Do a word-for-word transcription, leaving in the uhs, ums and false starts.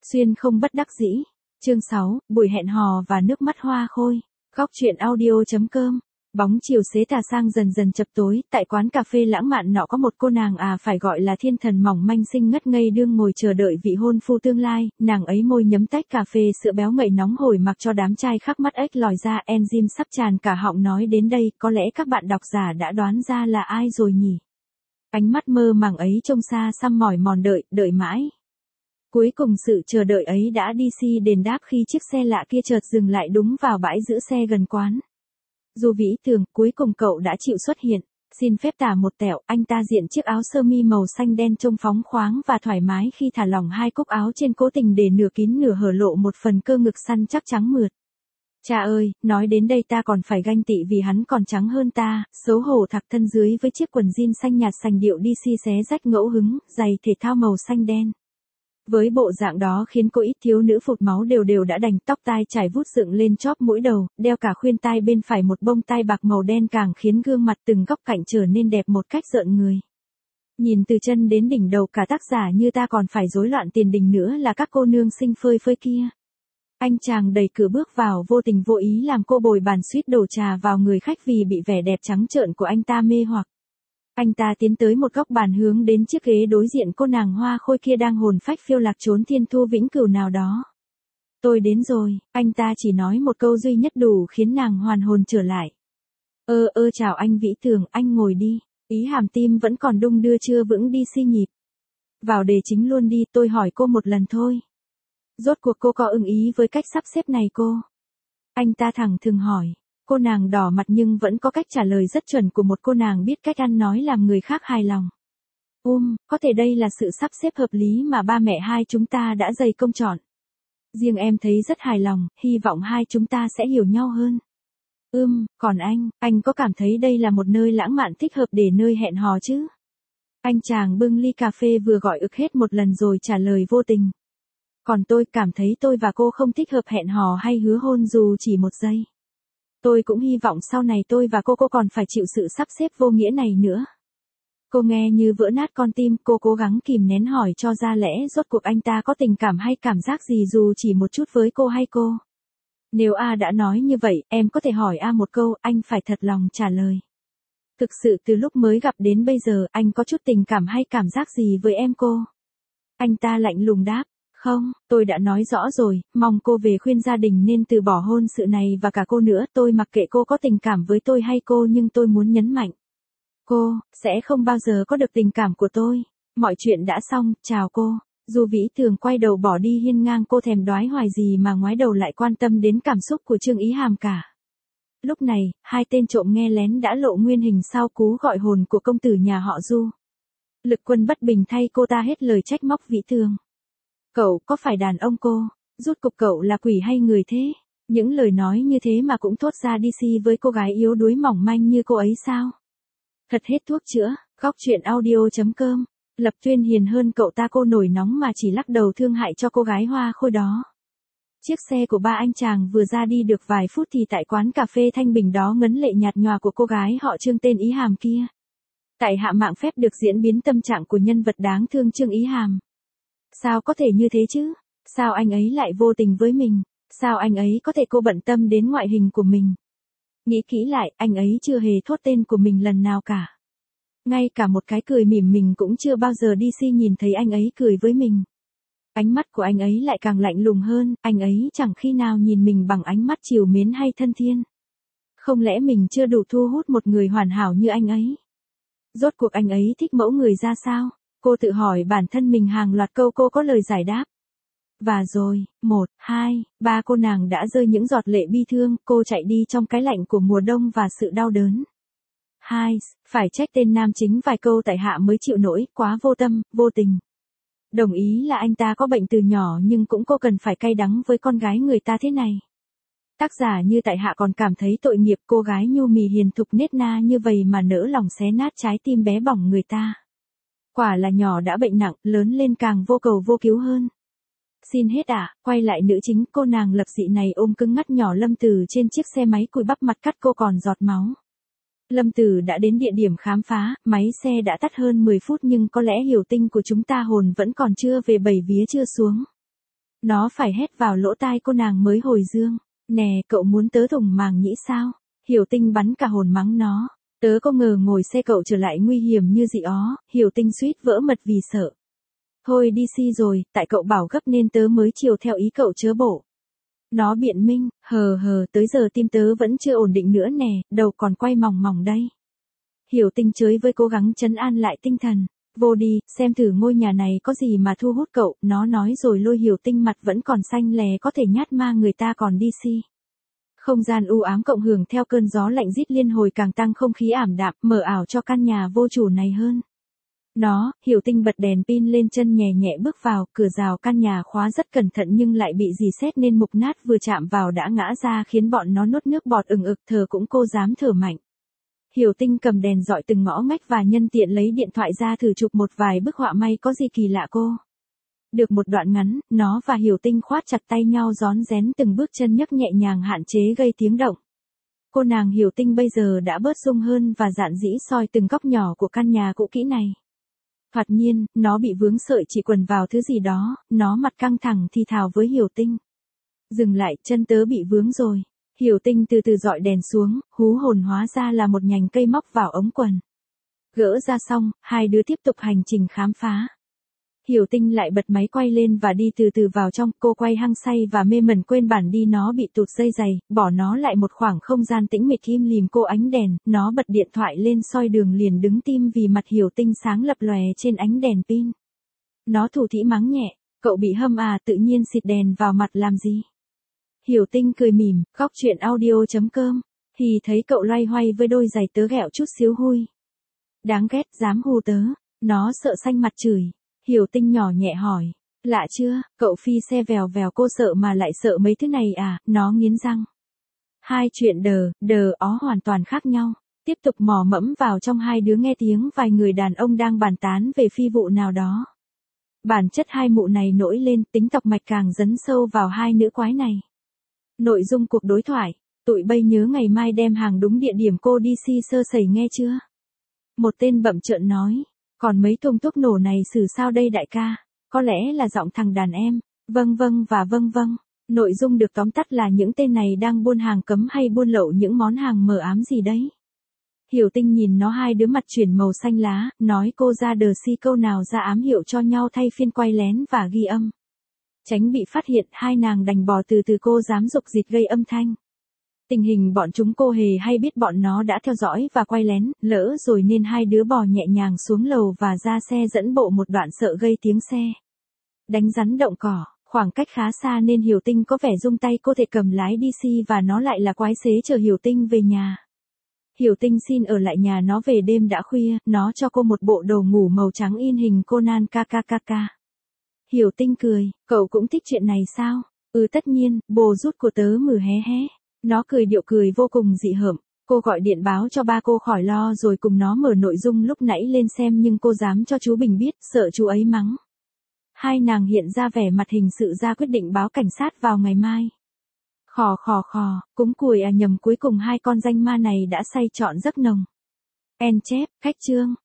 Xuyên không bất đắc dĩ. Chương sáu, buổi hẹn hò và nước mắt hoa khôi. Góc truyện audio.com. Bóng chiều xế tà sang dần dần chập tối, tại quán cà phê lãng mạn nọ có một cô nàng à phải gọi là thiên thần mỏng manh xinh ngất ngây đương ngồi chờ đợi vị hôn phu tương lai, nàng ấy môi nhấm tách cà phê sữa béo ngậy nóng hổi mặc cho đám trai khắc mắt ếch lòi ra, enzyme sắp tràn cả họng. Nói đến đây, có lẽ các bạn độc giả đã đoán ra là ai rồi nhỉ? Ánh mắt mơ màng ấy trông xa xăm mỏi mòn đợi, đợi mãi. Cuối cùng sự chờ đợi ấy đã đi si đền đáp khi chiếc xe lạ kia chợt dừng lại đúng vào bãi giữ xe gần quán. Du Vĩ Tường, cuối cùng cậu đã chịu xuất hiện. Xin phép tả một tẹo, anh ta diện chiếc áo sơ mi màu xanh đen trông phóng khoáng và thoải mái khi thả lỏng hai cúc áo trên, cố tình để nửa kín nửa hở lộ một phần cơ ngực săn chắc trắng mượt. Cha ơi, nói đến đây ta còn phải ganh tị vì hắn còn trắng hơn ta, xấu hổ thạc thân dưới với chiếc quần jean xanh nhạt sành điệu đi si xé rách ngẫu hứng, giày thể thao màu xanh đen. Với bộ dạng đó khiến cô ít thiếu nữ phụt máu đều đều đã đành, tóc tai trải vút dựng lên chóp mũi đầu, đeo cả khuyên tai bên phải một bông tai bạc màu đen càng khiến gương mặt từng góc cạnh trở nên đẹp một cách rợn người. Nhìn từ chân đến đỉnh đầu cả tác giả như ta còn phải rối loạn tiền đình nữa là các cô nương xinh phơi phơi kia. Anh chàng đẩy cửa bước vào vô tình vô ý làm cô bồi bàn suýt đổ trà vào người khách vì bị vẻ đẹp trắng trợn của anh ta mê hoặc. Anh ta tiến tới một góc bàn hướng đến chiếc ghế đối diện cô nàng hoa khôi kia đang hồn phách phiêu lạc trốn thiên thu vĩnh cửu nào đó. Tôi đến rồi, anh ta chỉ nói một câu duy nhất đủ khiến nàng hoàn hồn trở lại. Ơ ơ chào anh Vĩ Tường, anh ngồi đi. Ý hàm tim vẫn còn đung đưa chưa vững đi si nhịp. Vào đề chính luôn đi, tôi hỏi cô một lần thôi. Rốt cuộc cô có ưng ý với cách sắp xếp này cô? Anh ta thẳng thừng hỏi. Cô nàng đỏ mặt nhưng vẫn có cách trả lời rất chuẩn của một cô nàng biết cách ăn nói làm người khác hài lòng. Um, có thể đây là sự sắp xếp hợp lý mà ba mẹ hai chúng ta đã dày công chọn. Riêng em thấy rất hài lòng, hy vọng hai chúng ta sẽ hiểu nhau hơn. Ừm, còn anh, anh có cảm thấy đây là một nơi lãng mạn thích hợp để nơi hẹn hò chứ? Anh chàng bưng ly cà phê vừa gọi ực hết một lần rồi trả lời vô tình. Còn tôi cảm thấy tôi và cô không thích hợp hẹn hò hay hứa hôn dù chỉ một giây. Tôi cũng hy vọng sau này tôi và cô cô còn phải chịu sự sắp xếp vô nghĩa này nữa. Cô nghe như vỡ nát con tim, cô cố gắng kìm nén hỏi cho ra lẽ rốt cuộc anh ta có tình cảm hay cảm giác gì dù chỉ một chút với cô hay cô. Nếu A đã nói như vậy, em có thể hỏi A một câu, anh phải thật lòng trả lời. Thực sự từ lúc mới gặp đến bây giờ, anh có chút tình cảm hay cảm giác gì với em cô? Anh ta lạnh lùng đáp. Không, tôi đã nói rõ rồi, mong cô về khuyên gia đình nên từ bỏ hôn sự này và cả cô nữa, tôi mặc kệ cô có tình cảm với tôi hay cô nhưng tôi muốn nhấn mạnh. Cô, sẽ không bao giờ có được tình cảm của tôi. Mọi chuyện đã xong, chào cô. Du Vĩ Tường quay đầu bỏ đi hiên ngang, cô thèm đoái hoài gì mà ngoái đầu lại quan tâm đến cảm xúc của Trương Ý Hàm cả. Lúc này, hai tên trộm nghe lén đã lộ nguyên hình sau cú gọi hồn của công tử nhà họ Du. Lực Quân bất bình thay cô ta hết lời trách móc Vĩ Tường. Cậu có phải đàn ông cô? Rốt cục cậu là quỷ hay người thế? Những lời nói như thế mà cũng thốt ra đi si với cô gái yếu đuối mỏng manh như cô ấy sao? Thật hết thuốc chữa. Góc truyện audio.com. Lập Tuyên hiền hơn cậu ta, cô nổi nóng mà chỉ lắc đầu thương hại cho cô gái hoa khôi đó. Chiếc xe của ba anh chàng vừa ra đi được vài phút thì tại quán cà phê thanh bình đó ngấn lệ nhạt nhòa của cô gái họ Trương tên Ý Hàm kia. Tại hạ mạng phép được diễn biến tâm trạng của nhân vật đáng thương Trương Ý Hàm. Sao có thể như thế chứ? Sao anh ấy lại vô tình với mình? Sao anh ấy có thể cô bận tâm đến ngoại hình của mình? Nghĩ kỹ lại, anh ấy chưa hề thốt tên của mình lần nào cả. Ngay cả một cái cười mỉm mình cũng chưa bao giờ đi si nhìn thấy anh ấy cười với mình. Ánh mắt của anh ấy lại càng lạnh lùng hơn, anh ấy chẳng khi nào nhìn mình bằng ánh mắt trìu mến hay thân thiên. Không lẽ mình chưa đủ thu hút một người hoàn hảo như anh ấy? Rốt cuộc anh ấy thích mẫu người ra sao? Cô tự hỏi bản thân mình hàng loạt câu, cô có lời giải đáp. Và rồi, một, hai, ba cô nàng đã rơi những giọt lệ bi thương, cô chạy đi trong cái lạnh của mùa đông và sự đau đớn. Hai, phải trách tên nam chính vài câu tại hạ mới chịu nổi, quá vô tâm, vô tình. Đồng ý là anh ta có bệnh từ nhỏ nhưng cũng cô cần phải cay đắng với con gái người ta thế này. Tác giả như tại hạ còn cảm thấy tội nghiệp cô gái nhu mì hiền thục nết na như vậy mà nỡ lòng xé nát trái tim bé bỏng người ta. Quả là nhỏ đã bệnh nặng, lớn lên càng vô cầu vô cứu hơn. Xin hết ạ, à, quay lại nữ chính, cô nàng lập dị này ôm cứng ngắt nhỏ Lâm Tử trên chiếc xe máy cùi bắp, mặt cắt cô còn giọt máu. Lâm Tử đã đến địa điểm khám phá, máy xe đã tắt hơn mười phút nhưng có lẽ hiểu tinh của chúng ta hồn vẫn còn chưa về, bảy vía chưa xuống. Nó phải hét vào lỗ tai cô nàng mới hồi dương. Nè, cậu muốn tớ thủng màng nhĩ sao? Hiểu Tinh bắn cả hồn mắng nó. Tớ có ngờ ngồi xe cậu trở lại nguy hiểm như gì ó. Hiểu Tinh suýt vỡ mật vì sợ. Thôi đi si rồi, tại cậu bảo gấp nên tớ mới chiều theo ý cậu chớ bộ. Nó biện minh, hờ hờ, tới giờ tim tớ vẫn chưa ổn định nữa nè, đầu còn quay mòng mòng đây. Hiểu Tinh chới với cố gắng trấn an lại tinh thần. Vô đi, xem thử ngôi nhà này có gì mà thu hút cậu, nó nói rồi lôi Hiểu Tinh mặt vẫn còn xanh lè có thể nhát ma người ta còn đi si. Không gian u ám cộng hưởng theo cơn gió lạnh rít liên hồi càng tăng không khí ảm đạm, mờ ảo cho căn nhà vô chủ này hơn. Nó, Hiểu Tinh bật đèn pin lên chân nhẹ nhẹ bước vào, cửa rào căn nhà khóa rất cẩn thận nhưng lại bị dì xét nên mục nát vừa chạm vào đã ngã ra khiến bọn nó nuốt nước bọt ừng ực thở cũng cô dám thở mạnh. Hiểu Tinh cầm đèn dọi từng ngõ ngách và nhân tiện lấy điện thoại ra thử chụp một vài bức họa may có gì kỳ lạ cô. Được một đoạn ngắn, nó và Hiểu Tinh khoát chặt tay nhau rón rén từng bước chân nhấc nhẹ nhàng hạn chế gây tiếng động. Cô nàng Hiểu Tinh bây giờ đã bớt rung hơn và dạn dĩ soi từng góc nhỏ của căn nhà cũ kỹ này. Thoạt nhiên, nó bị vướng sợi chỉ quần vào thứ gì đó, nó mặt căng thẳng thì thào với Hiểu Tinh. Dừng lại, chân tớ bị vướng rồi. Hiểu Tinh từ từ dọi đèn xuống, hú hồn hóa ra là một nhành cây móc vào ống quần. Gỡ ra xong, hai đứa tiếp tục hành trình khám phá. Hiểu Tinh lại bật máy quay lên và đi từ từ vào trong, cô quay hăng say và mê mẩn quên bản đi nó bị tụt dây giày, bỏ nó lại một khoảng không gian tĩnh mịch im lìm cô ánh đèn, nó bật điện thoại lên soi đường liền đứng tim vì mặt Hiểu Tinh sáng lập lòe trên ánh đèn pin. Nó thủ thỉ mắng nhẹ, cậu bị hâm à tự nhiên xịt đèn vào mặt làm gì? Hiểu Tinh cười mỉm, góc chuyện audio chấm com, thì thấy cậu loay hoay với đôi giày tớ ghẹo chút xíu hui. Đáng ghét, dám hù tớ, nó sợ xanh mặt chửi. Hiểu Tinh nhỏ nhẹ hỏi, lạ chưa, cậu phi xe vèo vèo cô sợ mà lại sợ mấy thứ này à, nó nghiến răng. Hai chuyện đờ, đờ ó hoàn toàn khác nhau, tiếp tục mò mẫm vào trong hai đứa nghe tiếng vài người đàn ông đang bàn tán về phi vụ nào đó. Bản chất hai mụ này nổi lên tính tọc mạch càng dấn sâu vào hai nữ quái này. Nội dung cuộc đối thoại, tụi bây nhớ ngày mai đem hàng đúng địa điểm cô đi si sơ sẩy nghe chưa? Một tên bậm trợn nói. Còn mấy thùng thuốc nổ này xử sao đây đại ca? Có lẽ là giọng thằng đàn em. Vâng vâng và vâng vâng. Nội dung được tóm tắt là những tên này đang buôn hàng cấm hay buôn lậu những món hàng mờ ám gì đấy. Hiểu Tinh nhìn nó hai đứa mặt chuyển màu xanh lá, nói cô ra đờ si câu nào ra ám hiệu cho nhau thay phiên quay lén và ghi âm. Tránh bị phát hiện hai nàng đành bò từ từ cô dám dục dịch gây âm thanh. Tình hình bọn chúng cô hề hay biết bọn nó đã theo dõi và quay lén, lỡ rồi nên hai đứa bò nhẹ nhàng xuống lầu và ra xe dẫn bộ một đoạn sợ gây tiếng xe. Đánh rắn động cỏ, khoảng cách khá xa nên Hiểu Tinh có vẻ rung tay cô thể cầm lái đi si và nó lại là quái xế chờ Hiểu Tinh về nhà. Hiểu Tinh xin ở lại nhà nó về đêm đã khuya, nó cho cô một bộ đồ ngủ màu trắng in hình Conan kkk. Hiểu Tinh cười, cậu cũng thích chuyện này sao? Ừ tất nhiên, bồ rút của tớ mử hé hé. Nó cười điệu cười vô cùng dị hợm, cô gọi điện báo cho ba cô khỏi lo rồi cùng nó mở nội dung lúc nãy lên xem nhưng cô dám cho chú Bình biết, sợ chú ấy mắng. Hai nàng hiện ra vẻ mặt hình sự ra quyết định báo cảnh sát vào ngày mai. Khò khò khò, cúng cùi à nhầm cuối cùng hai con danh ma này đã say trọn giấc nồng. En chép, cách chương.